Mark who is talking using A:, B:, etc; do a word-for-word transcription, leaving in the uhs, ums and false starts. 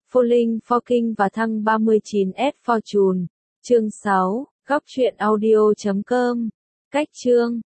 A: Falling for King và thăng ba mươi chín S Fortune. Chương sáu, góc truyện audio chấm com. Cách chương